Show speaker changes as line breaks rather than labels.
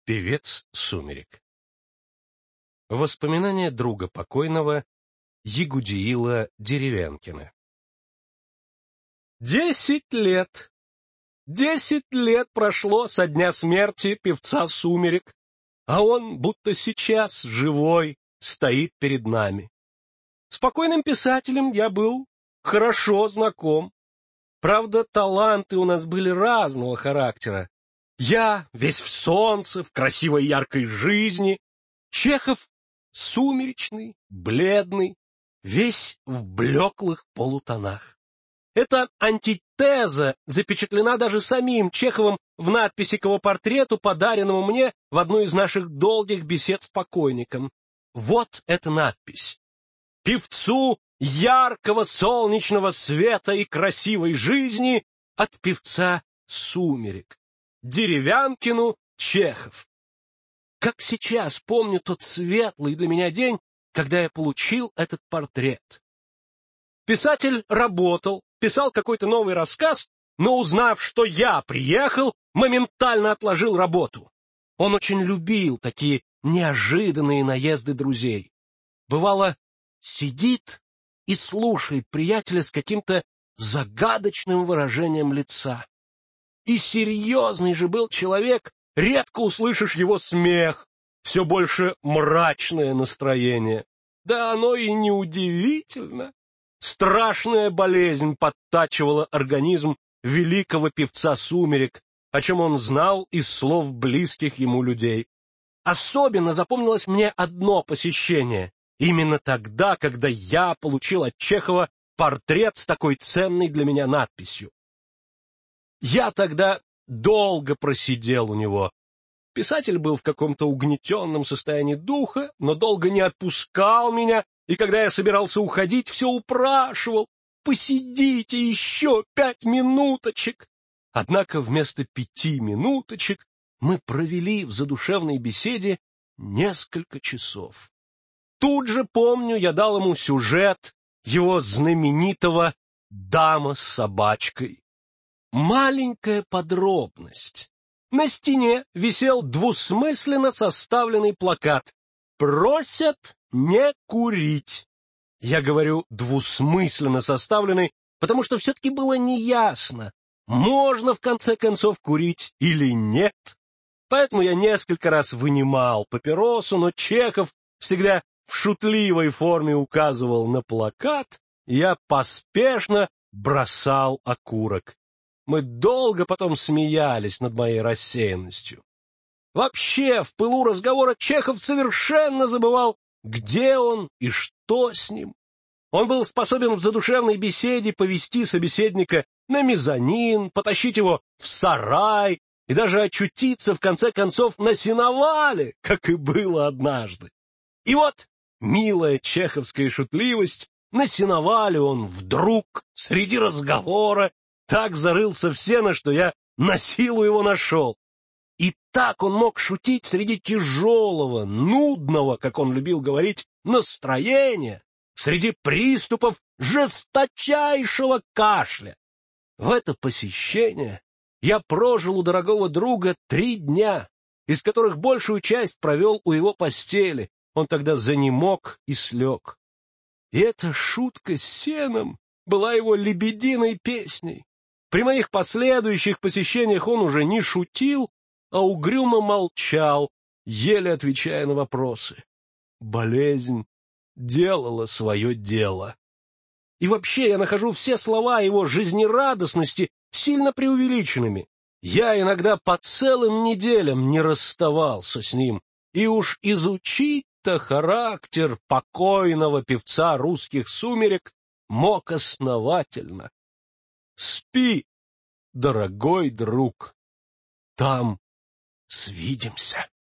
Певец сумерек. Воспоминания друга покойного Ягудиила Деревянкина. 10 лет! 10 лет прошло со дня смерти певца сумерек, а он, будто сейчас, живой, стоит перед нами. С покойным писателем я был хорошо знаком. Правда, таланты у нас были разного характера. Я весь в солнце, в красивой яркой жизни. Чехов сумеречный, бледный, весь в блеклых полутонах. Эта антитеза запечатлена даже самим Чеховым в надписи к его портрету, подаренному мне в одну из наших долгих бесед с покойником. Вот эта надпись. Певцу яркого солнечного света и красивой жизни от певца сумерек. Деревянкину Чехов. Как сейчас помню тот светлый для меня день, когда я получил этот портрет. Писатель работал, писал какой-то новый рассказ, но, узнав, что я приехал, моментально отложил работу. Он очень любил такие неожиданные наезды друзей. Бывало, сидит и слушает приятеля с каким-то загадочным выражением лица. И серьезный же был человек, редко услышишь его смех, все больше мрачное настроение. Да оно и неудивительно. Страшная болезнь подтачивала организм великого певца сумерек, о чем он знал из слов близких ему людей. Особенно запомнилось мне одно посещение, именно тогда, когда я получил от Чехова портрет с такой ценной для меня надписью. Я тогда долго просидел у него. Писатель был в каком-то угнетенном состоянии духа, но долго не отпускал меня, и когда я собирался уходить, все упрашивал: «Посидите еще 5 минуточек». Однако вместо 5 минуточек мы провели в задушевной беседе несколько часов. Тут же, помню, я дал ему сюжет его знаменитого «Дама с собачкой». Маленькая подробность. На стене висел двусмысленно составленный плакат «Просят не курить». Я говорю «двусмысленно составленный», потому что все-таки было неясно, можно в конце концов курить или нет. Поэтому я несколько раз вынимал папиросу, но Чехов всегда в шутливой форме указывал на плакат, и я поспешно бросал окурок. Мы долго потом смеялись над моей рассеянностью. Вообще, в пылу разговора Чехов совершенно забывал, где он и что с ним. Он был способен в задушевной беседе повести собеседника на мезонин, потащить его в сарай и даже очутиться, в конце концов, на сеновале, как и было однажды. И вот, милая чеховская шутливость, на сеновале он вдруг, среди разговора, так зарылся в сено, что я на силу его нашел. И так он мог шутить среди тяжелого, нудного, как он любил говорить, настроения, среди приступов жесточайшего кашля. В это посещение я прожил у дорогого друга 3 дня, из которых большую часть провел у его постели. Он тогда занемог и слег. И эта шутка с сеном была его лебединой песней. При моих последующих посещениях он уже не шутил, а угрюмо молчал, еле отвечая на вопросы. Болезнь делала свое дело. И вообще я нахожу все слова его жизнерадостности сильно преувеличенными. Я иногда по целым неделям не расставался с ним, и уж изучить-то характер покойного певца русских сумерек мог основательно. Спи, дорогой друг, там свидимся.